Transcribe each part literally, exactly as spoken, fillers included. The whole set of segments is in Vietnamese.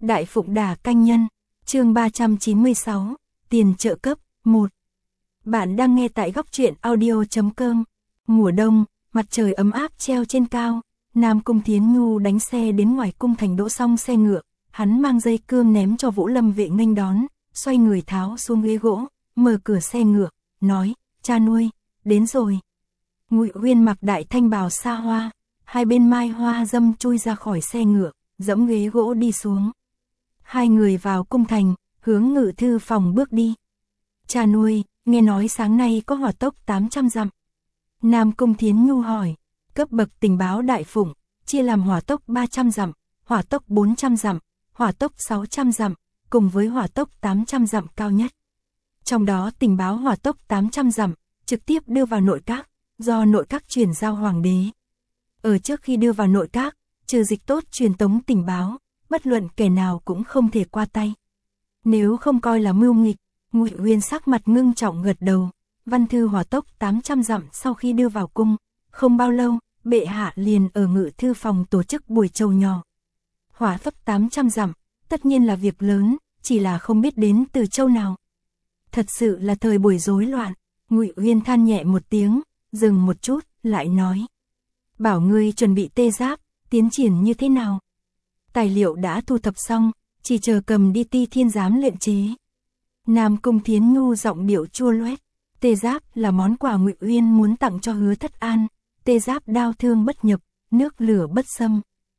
Đại Phụng Đà Canh Nhân, chương ba trăm chín mươi sáu, tiền trợ cấp, một. Bạn đang nghe tại góc truyện audio chấm com. Mùa đông, mặt trời ấm áp treo trên cao, Nam Cung Thiến Nhu đánh xe đến ngoài cung thành đỗ xong xe ngựa, hắn mang dây cương ném cho Vũ Lâm vệ nghênh đón, xoay người tháo xuống ghế gỗ, mở cửa xe ngựa, nói, cha nuôi, đến rồi. Ngụy Uyên mặc đại thanh bào xa hoa, hai bên mai hoa dâm chui ra khỏi xe ngựa, dẫm ghế gỗ đi xuống. Hai người vào cung thành, hướng ngự thư phòng bước đi. Cha nuôi, nghe nói sáng nay có hỏa tốc tám trăm dặm. Nam Cung Thiến Nhu hỏi, cấp bậc tình báo Đại Phụng, chia làm hỏa tốc ba trăm dặm, hỏa tốc bốn trăm dặm, hỏa tốc sáu trăm dặm, cùng với hỏa tốc tám trăm dặm cao nhất. Trong đó tình báo hỏa tốc tám trăm dặm, trực tiếp đưa vào nội các, do nội các chuyển giao hoàng đế. Ở trước khi đưa vào nội các, trừ dịch tốt truyền tống tình báo, bất luận kẻ nào cũng không thể qua tay. Nếu không coi là mưu nghịch, Ngụy Uyên sắc mặt ngưng trọng gật đầu. Văn thư hỏa tốc tám trăm dặm sau khi đưa vào cung, không bao lâu, bệ hạ liền ở ngự thư phòng tổ chức buổi trầu nhỏ. Hỏa tốc tám trăm dặm, tất nhiên là việc lớn, chỉ là không biết đến từ châu nào. Thật sự là thời buổi rối loạn. Ngụy Uyên than nhẹ một tiếng, dừng một chút, lại nói: bảo ngươi chuẩn bị tê giáp, tiến triển như thế nào? Tài liệu đã thu thập xong, chỉ chờ cầm đi Ti Thiên giám luyện chế. Nam Cung Thiến Nhu giọng điệu chua loét. Tê giáp là món quà Ngụy Uyên muốn tặng cho Hứa Thất An. Tê giáp đao thương bất nhập, nước lửa bất xâm.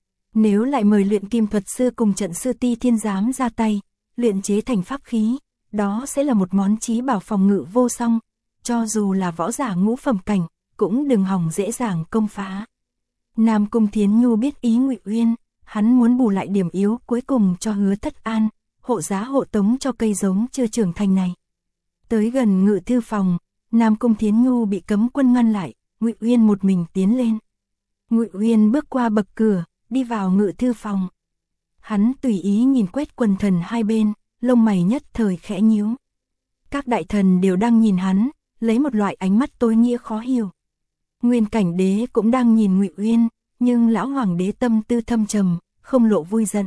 Nếu lại mời luyện kim thuật sư cùng trận sư Ti Thiên giám ra tay, luyện chế thành pháp khí, đó sẽ là một món chí bảo phòng ngự vô song. Cho dù là võ giả ngũ phẩm cảnh, cũng đừng hòng dễ dàng công phá. Nam Cung Thiến Nhu biết ý Ngụy Uyên, hắn muốn bù lại điểm yếu cuối cùng cho Hứa Thất An, hộ giá hộ tống cho cây giống chưa trưởng thành này. Tới gần ngự thư phòng, Nam Cung Thiến Nhu bị cấm quân ngăn lại, Ngụy Uyên một mình tiến lên. Ngụy Uyên bước qua bậc cửa, đi vào ngự thư phòng. Hắn tùy ý nhìn quét quần thần hai bên, lông mày nhất thời khẽ nhíu. Các đại thần đều đang nhìn hắn, lấy một loại ánh mắt tối nghĩa khó hiểu. Nguyên Cảnh Đế cũng đang nhìn Ngụy Uyên, nhưng lão hoàng đế tâm tư thâm trầm, không lộ vui giận.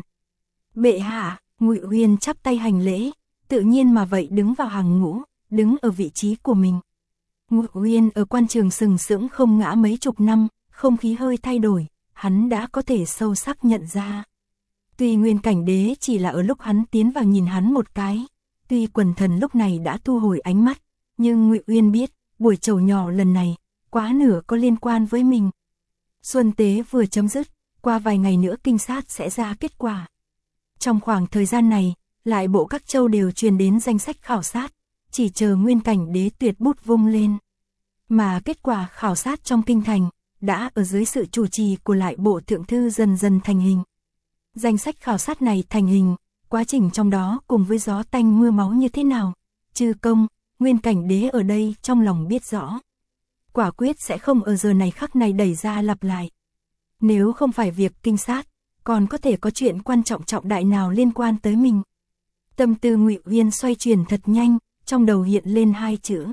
Bệ hạ, Ngụy Uyên chắp tay hành lễ, tự nhiên mà vậy đứng vào hàng ngũ, đứng ở vị trí của mình. Ngụy Uyên ở quan trường sừng sững không ngã mấy chục năm, không khí hơi thay đổi, hắn đã có thể sâu sắc nhận ra. Tuy Nguyên Cảnh Đế chỉ là ở lúc hắn tiến vào nhìn hắn một cái, tuy quần thần lúc này đã thu hồi ánh mắt, nhưng Ngụy Uyên biết, buổi trầu nhỏ lần này, quá nửa có liên quan với mình. Xuân tế vừa chấm dứt, qua vài ngày nữa kinh sát sẽ ra kết quả. Trong khoảng thời gian này, lại bộ các châu đều truyền đến danh sách khảo sát, chỉ chờ Nguyên Cảnh Đế tuyệt bút vung lên. Mà kết quả khảo sát trong kinh thành, đã ở dưới sự chủ trì của lại bộ thượng thư dần dần thành hình. Danh sách khảo sát này thành hình, quá trình trong đó cùng với gió tanh mưa máu như thế nào, Chư công, Nguyên Cảnh Đế ở đây trong lòng biết rõ. Quả quyết sẽ không ở giờ này khắc này đẩy ra lặp lại. Nếu không phải việc kinh sát, còn có thể có chuyện quan trọng trọng đại nào liên quan tới mình. Tâm tư Ngụy Uyên xoay chuyển thật nhanh, trong đầu hiện lên hai chữ.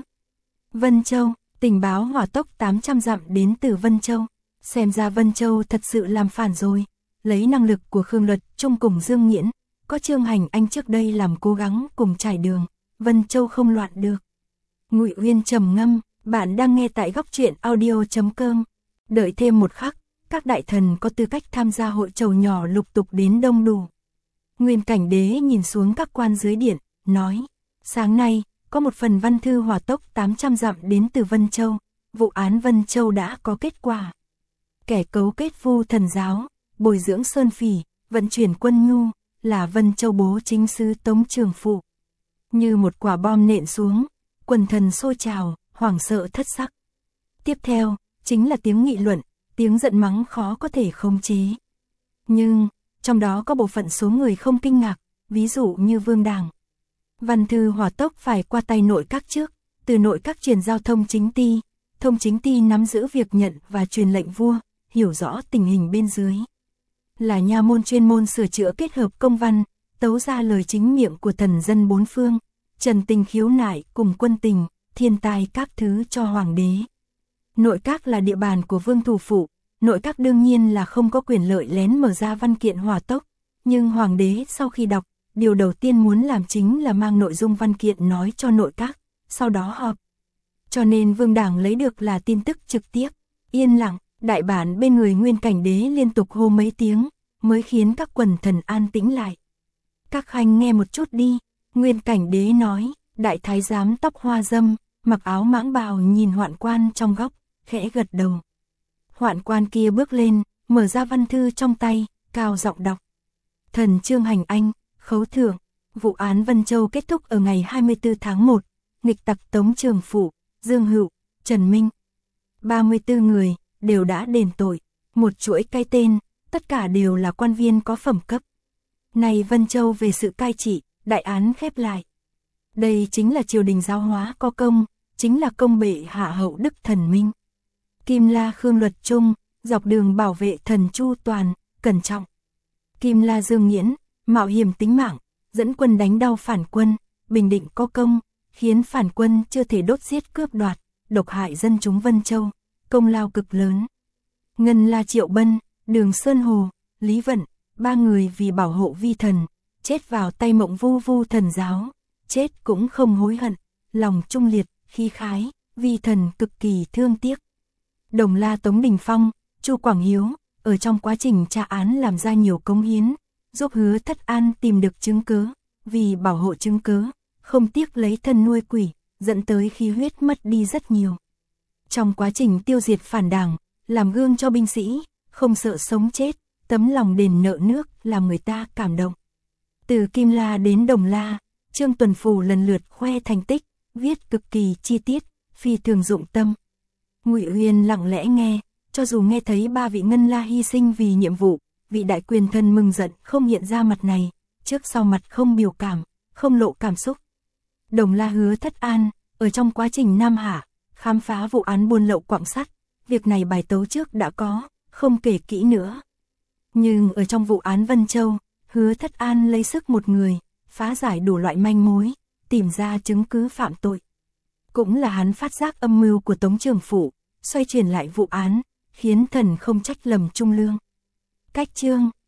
Vân Châu, tình báo hỏa tốc tám trăm dặm đến từ Vân Châu. Xem ra Vân Châu thật sự làm phản rồi. Lấy năng lực của Khương Luật chung cùng Dương Nghiễn, có Trương Hành Anh trước đây làm cố gắng cùng trải đường, Vân Châu không loạn được. Ngụy Uyên trầm ngâm, bạn đang nghe tại góc truyện audio chấm com. Đợi thêm một khắc, các đại thần có tư cách tham gia hội trầu nhỏ lục tục đến đông đủ. Nguyên Cảnh Đế nhìn xuống các quan dưới điện, nói, sáng nay, có một phần văn thư hỏa tốc tám trăm dặm đến từ Vân Châu, vụ án Vân Châu đã có kết quả. Kẻ cấu kết Vu Thần giáo, bồi dưỡng sơn phỉ, vận chuyển quân nhu, là Vân Châu bố chính sứ Tống Trường Phụ. Như một quả bom nện xuống, quần thần sôi trào, hoảng sợ thất sắc. Tiếp theo, chính là tiếng nghị luận, tiếng giận mắng khó có thể khống chế. Nhưng, trong đó có bộ phận số người không kinh ngạc, ví dụ như Vương Đảng. Văn thư hỏa tốc phải qua tay nội các trước, từ nội các truyền giao thông chính ty, thông chính ty nắm giữ việc nhận và truyền lệnh vua, hiểu rõ tình hình bên dưới. Là nha môn chuyên môn sửa chữa kết hợp công văn, tấu ra lời chính miệng của thần dân bốn phương, trần tình khiếu nại cùng quân tình, thiên tai các thứ cho hoàng đế. Nội các là địa bàn của Vương Thủ Phụ, nội các đương nhiên là không có quyền lợi lén mở ra văn kiện hỏa tốc, Nhưng hoàng đế sau khi đọc, điều đầu tiên muốn làm chính là mang nội dung văn kiện nói cho nội các, sau đó họp. Cho nên Vương Đảng lấy được là tin tức trực tiếp, yên lặng, đại bản bên người Nguyên Cảnh Đế liên tục hô mấy tiếng, mới khiến các quần thần an tĩnh lại. Các khanh nghe một chút đi, Nguyên Cảnh Đế nói, đại thái giám tóc hoa dâm, mặc áo mãng bào nhìn Hoạn Quan trong góc, khẽ gật đầu. Hoạn Quan kia bước lên, mở ra văn thư trong tay, cao giọng đọc. Thần Trương Hành Anh, khấu thưởng, vụ án Vân Châu kết thúc ở ngày hai mươi tư tháng một, nghịch tặc Tống Trường Phủ, Dương Hữu, Trần Minh. ba mươi tư người, đều đã đền tội, một chuỗi cái tên, tất cả đều là quan viên có phẩm cấp. Này Vân Châu về sự cai trị, đại án khép lại. Đây chính là triều đình giáo hóa có công, chính là công bệ hạ hậu đức thần minh. Kim La Khương Luật Trung, dọc đường bảo vệ thần chu toàn, cẩn trọng. Kim La Dương Nghiễn, mạo hiểm tính mạng, dẫn quân đánh đau phản quân, bình định có công, khiến phản quân chưa thể đốt giết cướp đoạt, độc hại dân chúng Vân Châu, công lao cực lớn. Ngân La Triệu Bân, Đường Sơn Hồ, Lý Vận, ba người vì bảo hộ vi thần, chết vào tay Mộng Vu Vu thần giáo, chết cũng không hối hận, lòng trung liệt, khí khái, vi thần cực kỳ thương tiếc. Đồng La Tống Đình Phong, Chu Quảng Hiếu, ở trong quá trình tra án làm ra nhiều công hiến, giúp Hứa Thất An tìm được chứng cứ, vì bảo hộ chứng cứ, không tiếc lấy thân nuôi quỷ, dẫn tới khí huyết mất đi rất nhiều. Trong quá trình tiêu diệt phản đảng, làm gương cho binh sĩ, không sợ sống chết, tấm lòng đền nợ nước làm người ta cảm động. Từ Kim La đến Đồng La, Trương Tuần Phủ lần lượt khoe thành tích, viết cực kỳ chi tiết, phi thường dụng tâm. Ngụy Uyên lặng lẽ nghe, cho dù nghe thấy ba vị Ngân La hy sinh vì nhiệm vụ, vị đại quyền thần mừng giận không hiện ra mặt này, trước sau mặt không biểu cảm, không lộ cảm xúc. Đồng La Hứa Thất An, ở trong quá trình Nam Hạ, khám phá vụ án buôn lậu quặng sắt, việc này bài tấu trước đã có, không kể kỹ nữa. Nhưng ở trong vụ án Vân Châu, Hứa Thất An lấy sức một người, phá giải đủ loại manh mối, tìm ra chứng cứ phạm tội. Cũng là hắn phát giác âm mưu của Tống Trường Phủ, xoay chuyển lại vụ án, khiến thần không trách lầm trung lương. Cách chương